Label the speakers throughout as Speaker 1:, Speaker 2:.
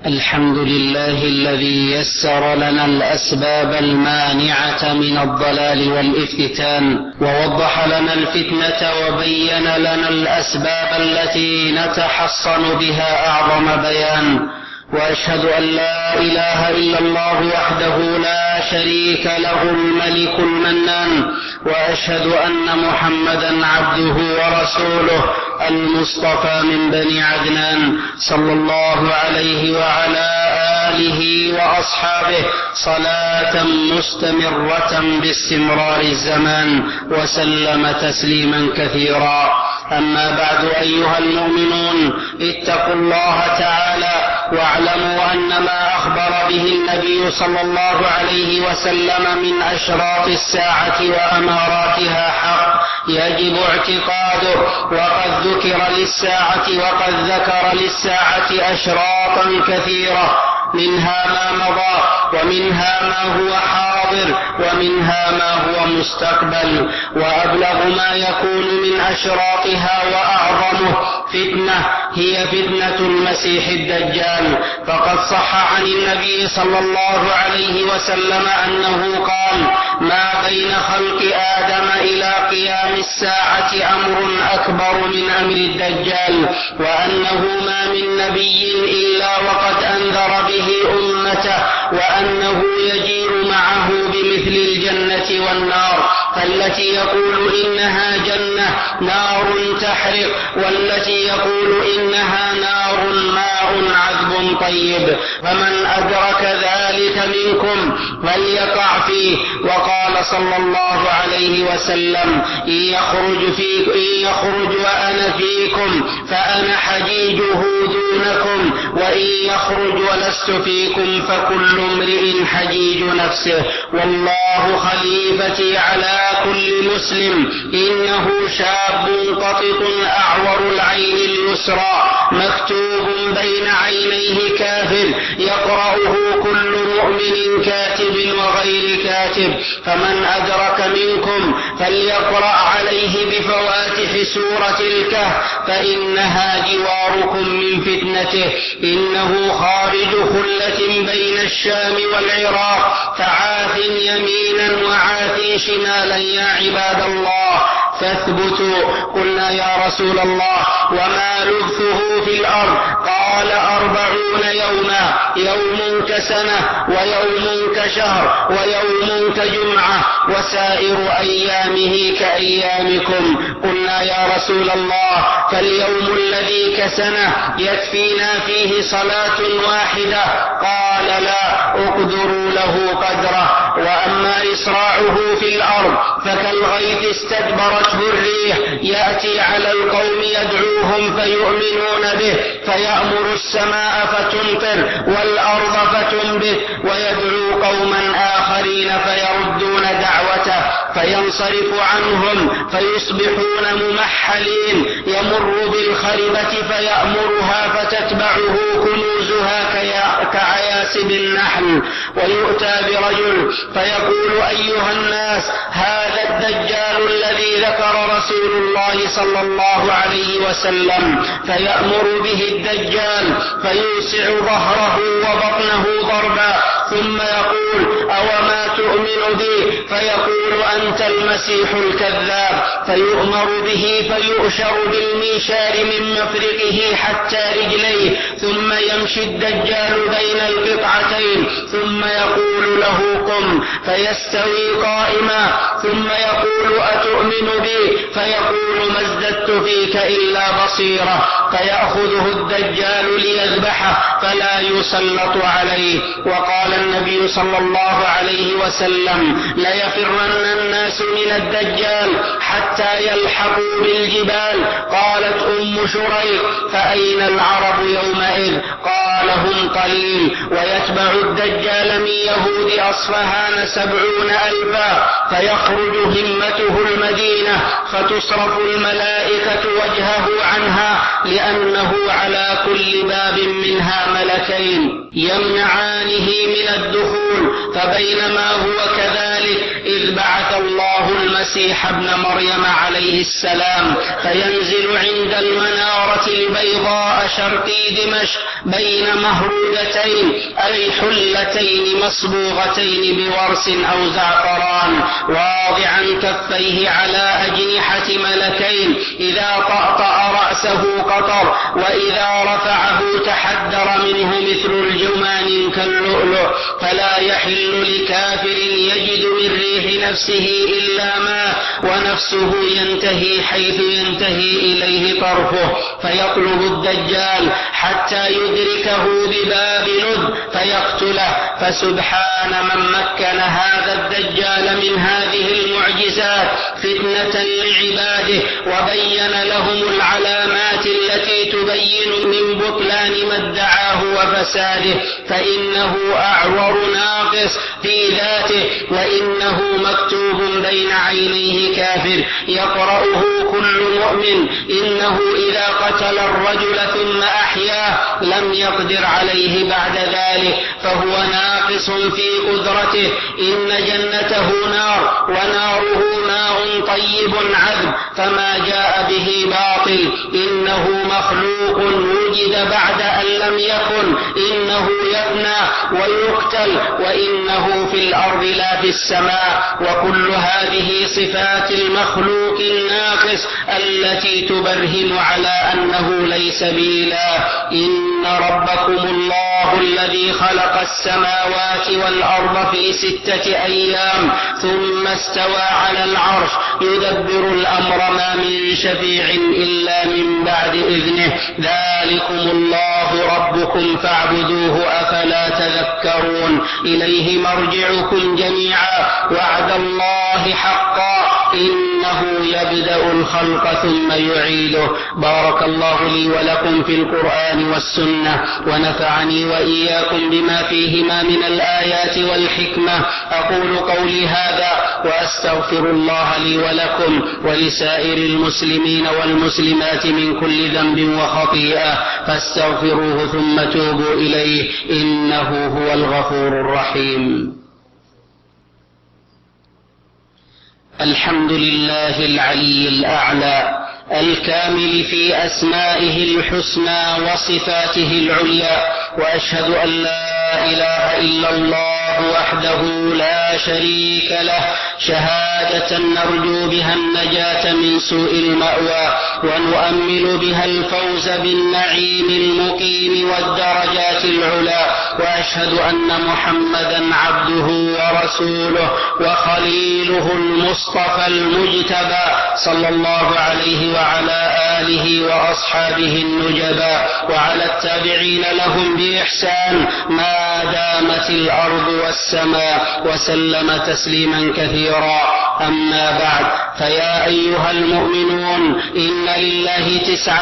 Speaker 1: الحمد لله الذي يسر لنا الأسباب المانعة من الضلال والافتتان، ووضح لنا الفتنة وبين لنا الأسباب التي نتحصن بها أعظم بيان. وأشهد أن لا إله إلا الله وحده لا شريك له الملك المنان، وأشهد أن محمدا عبده ورسوله المصطفى من بني عدنان، صلى الله عليه وعلى آله وأصحابه صلاة مستمرة باستمرار الزمان، وسلم تسليما كثيرا. أما بعد، أيها المؤمنون، اتقوا الله تعالى واعلموا أن ما أخبر به النبي صلى الله عليه وسلم من أشراط الساعة وأماراتها حق يجب اعتقاده. وقد ذكر للساعة أشراطا كثيرة، منها ما مضى، ومنها ما هو حاضر، ومنها ما هو مستقبل. وأبلغ ما يكون من أشراطها وأعظمه فتنة هي فتنة المسيح الدجال. فقد صح عن النبي صلى الله عليه وسلم أنه قال: ما بين خلق آدم إلى قيام الساعة أمر أكبر من أمر الدجال، وأنه ما من نبي إلا وقد أنذر به أمته، وأنه يجير معه بمثل الجنة والنار، فالتي يقول إنها جنة نار تحرق، والتي يقول إنها نار ماء عذب طيب. فمن أدرك ذلك منكم فليقع فيه. وقال صلى الله عليه وسلم: إن يخرج وأنا فيكم فأنا حجيجه دونكم، وإن يخرج ولست فيكم فكل امرئ حجيج نفسه، والله خليفتي على كل مسلم. إنه شاب قطط أعور العين اليسرى مكتوب بين عينيه كافر، يقرأه كل مؤمن كاتب وغير كاتب، فمن أدرك منكم فليقرأ عليه بفواتح سورة الكهف، فإنها جواركم من فتنته. إنه خارج خلة بين الشام والعراق، فعاث يمينا وعاث شمالا يا عباد الله، فاثبتوا. قلنا: يا رسول الله، وما لبثه في الأرض؟ قال: 40 يوما، يوم كسنة، ويوم كشهر، ويوم كجمعة، وسائر أيامه كأيامكم. قلنا: يا رسول الله، فاليوم الذي كسنة يكفينا فيه صلاة واحدة؟ قال: لا، اقدروا له قدره. وأما إسراعه في الأرض فكالغيث استدبرته الريح، يأتي على القوم يدعوهم فيؤمنون به، فيأمر السماء فتمطر والأرض فتنبت، ويدعو قوما آخرين فيردون دعوته، فينصرف عنهم فيصبحون ممحلين. يمر بالخربة فيأمرها فتتبعه كنوزها كعياسب النحل. ويؤتى برجل فيقول: أيها الناس، هذا الدجال الذي ذكر رسول الله صلى الله عليه وسلم. فيأمر به الدجال فيوسع ظهره وبطنه ضربا، ثم يقول: أوما تؤمن بي؟ فيقول: أنت المسيح الكذاب. فيؤمر به فيؤشر بالميشار من مفرقه حتى رجليه، ثم يمشي الدجال بين القطعتين، ثم يقول له: قم، فيستوي قائما، ثم يقول: أتؤمن بي؟ فيقول: ما ازددت فيك إلا بصيرة. فيأخذه الدجال ليذبحه فلا يسلط عليه. وقال النبي صلى الله عليه وسلم: ليفرن الناس من الدجال حتى يلحقوا بالجبال. قالت أم شريق: فأين العرب يومئذ؟ قال: هم قليل. ويتبع الدجال من يهود أصفهان 70,000، فيخرج همته المدينة، فتصرف الملائكة وجهه عنها، لأنه على كل باب منها ملكين يمنعانه من الدخول. فبينما هو كذلك إذ بعث الله المسيح ابن مريم عليه السلام، فينزل عند المنارة البيضاء شرقي دمشق بين مهرودتين أي حلتين مصبوغتين بورس أو زعفران، واضعا كفيه على أجنحة ملكين، إذا طأطأ رأسه قطر، وإذا رفعه تحدر منه مثل الجمان كاللؤلؤ، فلا يحل لكافر يجد من ريح نفسه إلا ماء، ونفسه ينتهي حيث ينتهي إليه طرفه، فيطلب الدجال حتى يدركه بباب لد فيقتله. فسبحان من مكن هذا الدجال من هذه المعجزات فتنة لعباده، وبين لهم العلامات التي تبين من بطلان ما ادعاه وفساده، فإنه أعور ناقص في ذاته، وإنه مكتوب بين عينيه كافر يقرأه كل مؤمن، إنه إذا قتل الرجل ثم أحياه لم يقدر عليه بعد ذلك، فهو ناقص في قدرته. إن جنته نار وناره ماء طيب عذب، فما جاء به باطل، إنه مخلوق وجد بعد أن لم يكن، إنه يفنى ويقتل، وإنه في الأرض لا في السماء. وكل هذه صفات المخلوق الناقص التي تبرهن على أنه ليس بإله. إن ربكم الله الذي خلق السماوات والأرض في 6 أيام ثم استوى على العرش يدبر الأمر، ما من شفيع إلا من بعد إذنه، ذلكم الله ربكم فاعبدوه أفلا تذكرون. إليه مرجعكم جميعا، وعد الله حقا، إنه يبدأ الخلق ثم يعيده. بارك الله لي ولكم في القرآن والسنة، ونفعني وإياكم بما فيهما من الآيات والحكمة. أقول قولي هذا وأستغفر الله لي ولكم ولسائر المسلمين والمسلمات من كل ذنب وخطيئة، فاستغفروه ثم توبوا إليه، إنه هو الغفور الرحيم. الحمد لله العلي الأعلى الكامل في أسمائه الحسنى وصفاته العليا، وأشهد أن لا إله إلا الله وحده لا شريك له، شهادة نرجو بها النجاة من سوء المأوى، ونؤمل بها الفوز بالنعيم المقيم والدرجات العلى. وأشهد أن محمدا عبده ورسوله وخليله المصطفى المجتبى، صلى الله عليه وعلى آله وأصحابه النجباء، وعلى التابعين لهم بإحسان ما دامت الأرض والسماء، وسلم تسليما كثيرا. أما بعد، فيا أيها المؤمنون، إن لله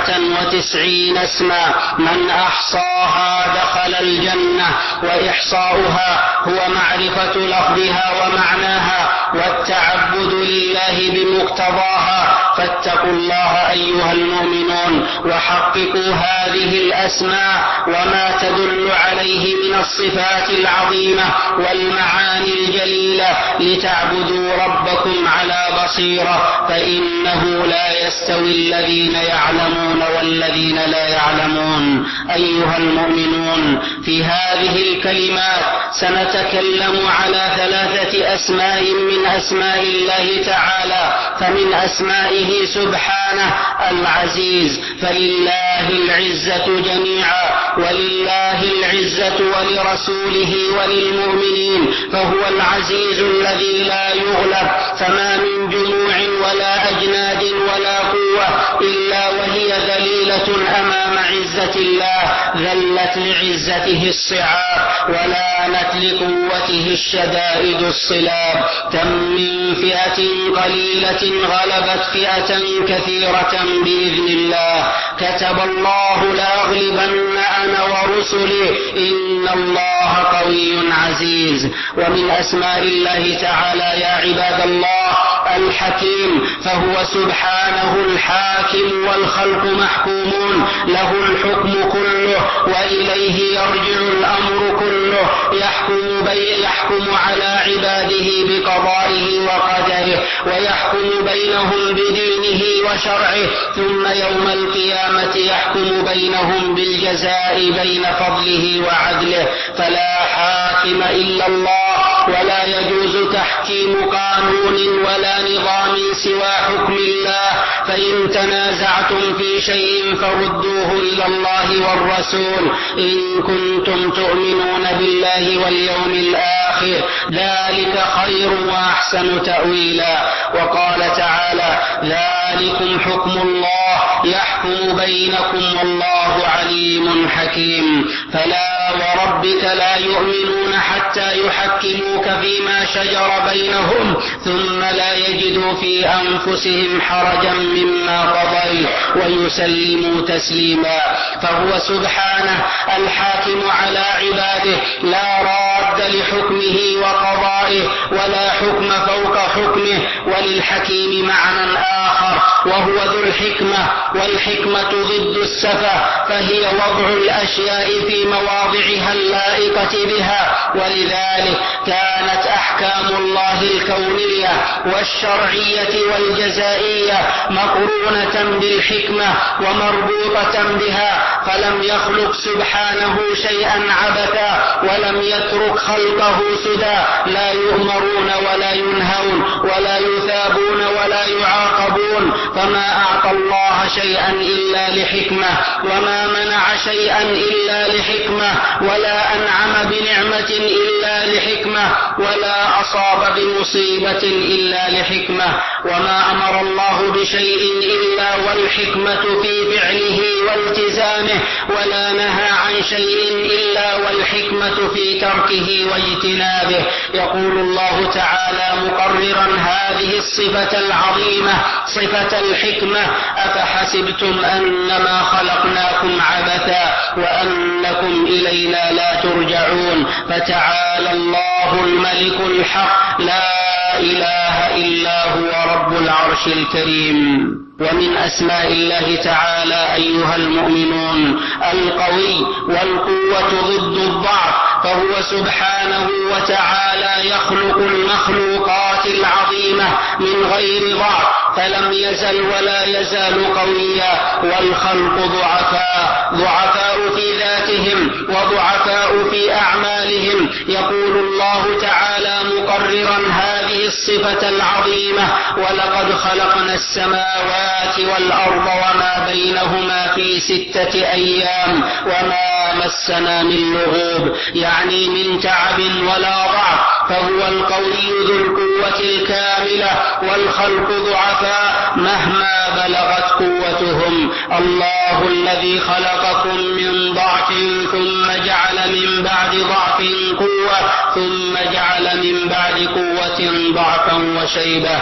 Speaker 1: 99 اسما، من أحصاها دخل الجنة، وإحصاؤها هو معرفة لفظها ومعناها والتعبد لله بمقتضاها. فاتقوا الله أيها المؤمنون، وحققوا هذه الأسماء وما تدل عليه من الصفات العظيمة والمعاني الجليلة، لتعبدوا ربكم على بصيرة، فإنه لا يستوي الذين يعلمون والذين لا يعلمون. أيها المؤمنون، في هذه الكلمات سنتكلم على 3 أسماء من أسماء الله تعالى. فمن أسمائه سبحانه العزيز، فلله العزة جميعا، ولله العزة ولرسوله وللمؤمنين، فهو العزيز الذي لا يغلب، فما من جموع ولا أجناد ولا قوة إلا وهي ذليلة أمام عزة الله، ذلت لعزته الصعاب ولانت لقوته الشدائد الصلاب. كم من فئة قليلة غلبت فئة كثيرة بإذن الله، كتب الله لأغلبن أنا ورسلي، إن الله قوي عزيز. ومن أسماء الله تعالى يا عباد الله الحكيم، فهو سبحانه الحاكم، والخلق محكومون، له الحكم كله وإليه يرجع الأمر كله، يحكم على عباده بقضائه وقدره، ويحكم بينهم بدينه وشرعه، ثم يوم القيامة يحكم بينهم بالجزاء بين فضله وعدله، فلا حاكم إلا الله، ولا يجوز تحكيم قانون ولا نظام سوى حكم الله. فإن تنازعتم في شيء فردوه إلى الله والرسول إن كنتم تؤمنون بالله واليوم الآخر، ذلك خير وأحسن تأويلا. وقال تعالى: ذلكم حكم الله يحكم بينكم والله عليم حكيم. فلا وربك لا يؤمنون حتى يحكموك فيما شجر بينهم ثم لا يجدوا في أنفسهم حرجا مما قضيت ويسلموا تسليما. فهو سبحانه الحاكم على عباده، لا راد لحكمه وقضائه ولا حكم فوق حكمه. وللحكيم معنى آخر وهو ذو الحكمة، والحكمة ضد السفة، فهي وضع الأشياء في مواضعها اللائقة بها. ولذلك كانت أحكام الله الكونية والشرعية والجزائية مقرونة بالحكمة ومربوطة بها، فلم يخلق سبحانه شيئا عبثا ولم يترك خلقه سدى، لا يؤمرون ولا ينهون ولا يثابون ولا يعاقبون. فما أعطى الله شيئا إلا لحكمة، وما منع شيئا إلا لحكمة، ولا أنعم بنعمة إلا لحكمة، ولا أصاب بمصيبة إلا لحكمة. وما أمر الله بشيء إلا والحكمة في فعله والتزامه، ولا نهى عن شيء إلا والحكمة في تركه واجتنابه. يقول الله تعالى مقررا هذه الصفة العظيمة صفة الحكمة: أفحسبتم أنما خلقناكم عبثا وأنكم إلينا لا ترجعون. فتعالى الله الملك الحق لا إله إلا هو رب العرش الكريم. ومن أسماء الله تعالى أيها المؤمنون القوي، والقوة ضد الضعف، فهو سبحانه وتعالى يخلق المخلوقات العظيمة من غير ضعف، فلم يزل ولا يزال قويا. والخلق ضعفاء في ذاتهم وضعفاء في أعمالهم. يقول الله تعالى مقررا هذه الصفة العظيمة: ولقد خلقنا السماوات والأرض وما بينهما في 6 أيام وما مسنا من لغوب، يعني من تعب ولا ضعف. فهو القوي ذو القوة الكاملة، والخلق ضعفاء مهما بلغت قوتهم. الله الذي خلقكم من ضعف ثم جعل من بعد ضعف قوة ثم جعل من بعد قوة ضعفا وشيبة.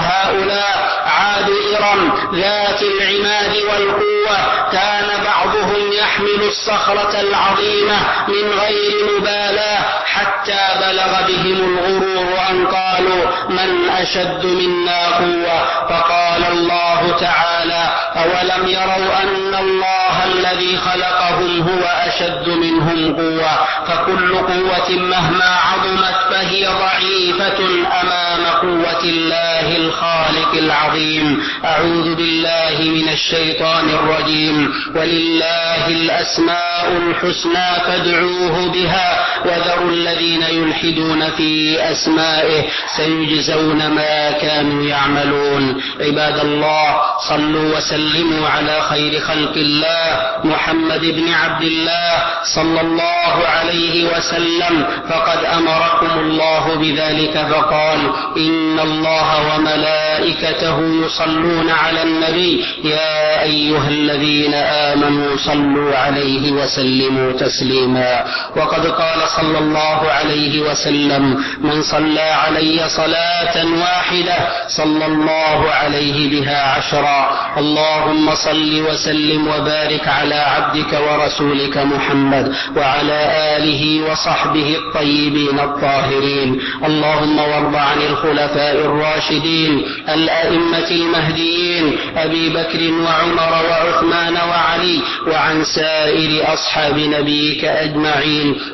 Speaker 1: وهؤلاء عاد إرم ذات العماد والقوة، كان بعضهم يحمل الصخرة العظيمة من غير مبالاة حتى بلغ بهم الغرور أن قالوا: من أشد منا قوة؟ فقال الله تعالى: أولم يروا أن الله الذي خلقهم هو أشد منهم قوة؟ فكل قوة مهما عظمت فهي ضعيفة أمام قوة الله الخالق العظيم. أعوذ بالله من الشيطان الرجيم. ولله الأسماء الحسنى فادعوه بها وذروا الذين يلحدون في أسمائه سيجزون ما كانوا يعملون. عباد الله، صلوا وسلموا على خير خلق الله محمد بن عبد الله صلى الله عليه وسلم، فقد أمركم الله بذلك فقال: إن الله وملائكته يصلون على النبي يا أيها الذين آمنوا صلوا عليه وسلموا تسليما. وقد قال صلى الله عليه وسلم: من صلى علي صلاة واحدة صلى الله عليه بها 10. اللهم صل وسلم وبارك على عبدك ورسولك محمد وعلى آله وصحبه الطيبين الطاهرين. اللهم وارض عن الخلفاء الراشدين الأئمة المهديين أبي بكر وعمر وعثمان وعلي، وعن سائر أصحاب نبيك أجمعين، وعن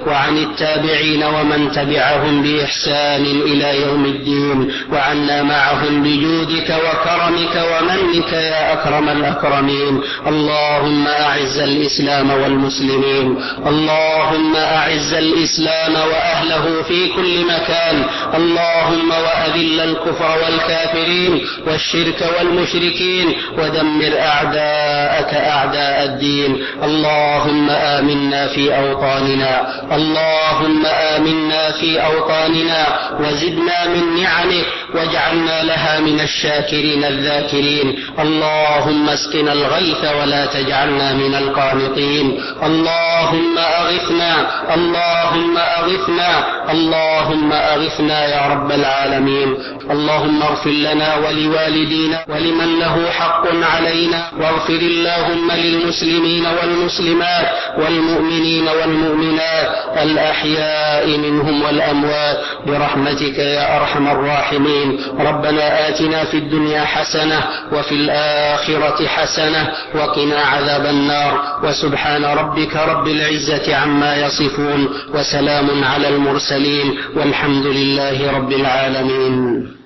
Speaker 1: التابعين ومن تبعهم بإحسان إلى يوم الدين، وعنا معهم بجودك وكرمك ومنك يا أكرم الأكرمين. اللهم أعز الإسلام والمسلمين، اللهم أعز الإسلام وأهله في كل مكان، اللهم وأذل الكفر والكافرين والشرك والمشركين، ودمر أعداءك أعداء الدين. اللهم آمنا في أوطاننا، اللهم آمنا في أوطاننا وزدنا من نعمك واجعلنا لها من الشاكرين الذاكرين. اللهم اسقنا الغيث ولا تجعلنا من القانطين. اللهم أغثنا، اللهم أغثنا، اللهم أغثنا يا رب العالمين. اللهم اغفر لنا ولوالدينا ولمن له حق علينا، واغفر اللهم للمسلمين والمسلمات والمؤمنين والمؤمنات الأحياء منهم والأموات برحمتك يا أرحم الراحمين. ربنا آتنا في الدنيا حسنة وفي الآخرة حسنة وقنا عذاب النار. وسبحان ربك رب العزة عما يصفون، وسلام على المرسلين، والحمد لله رب العالمين.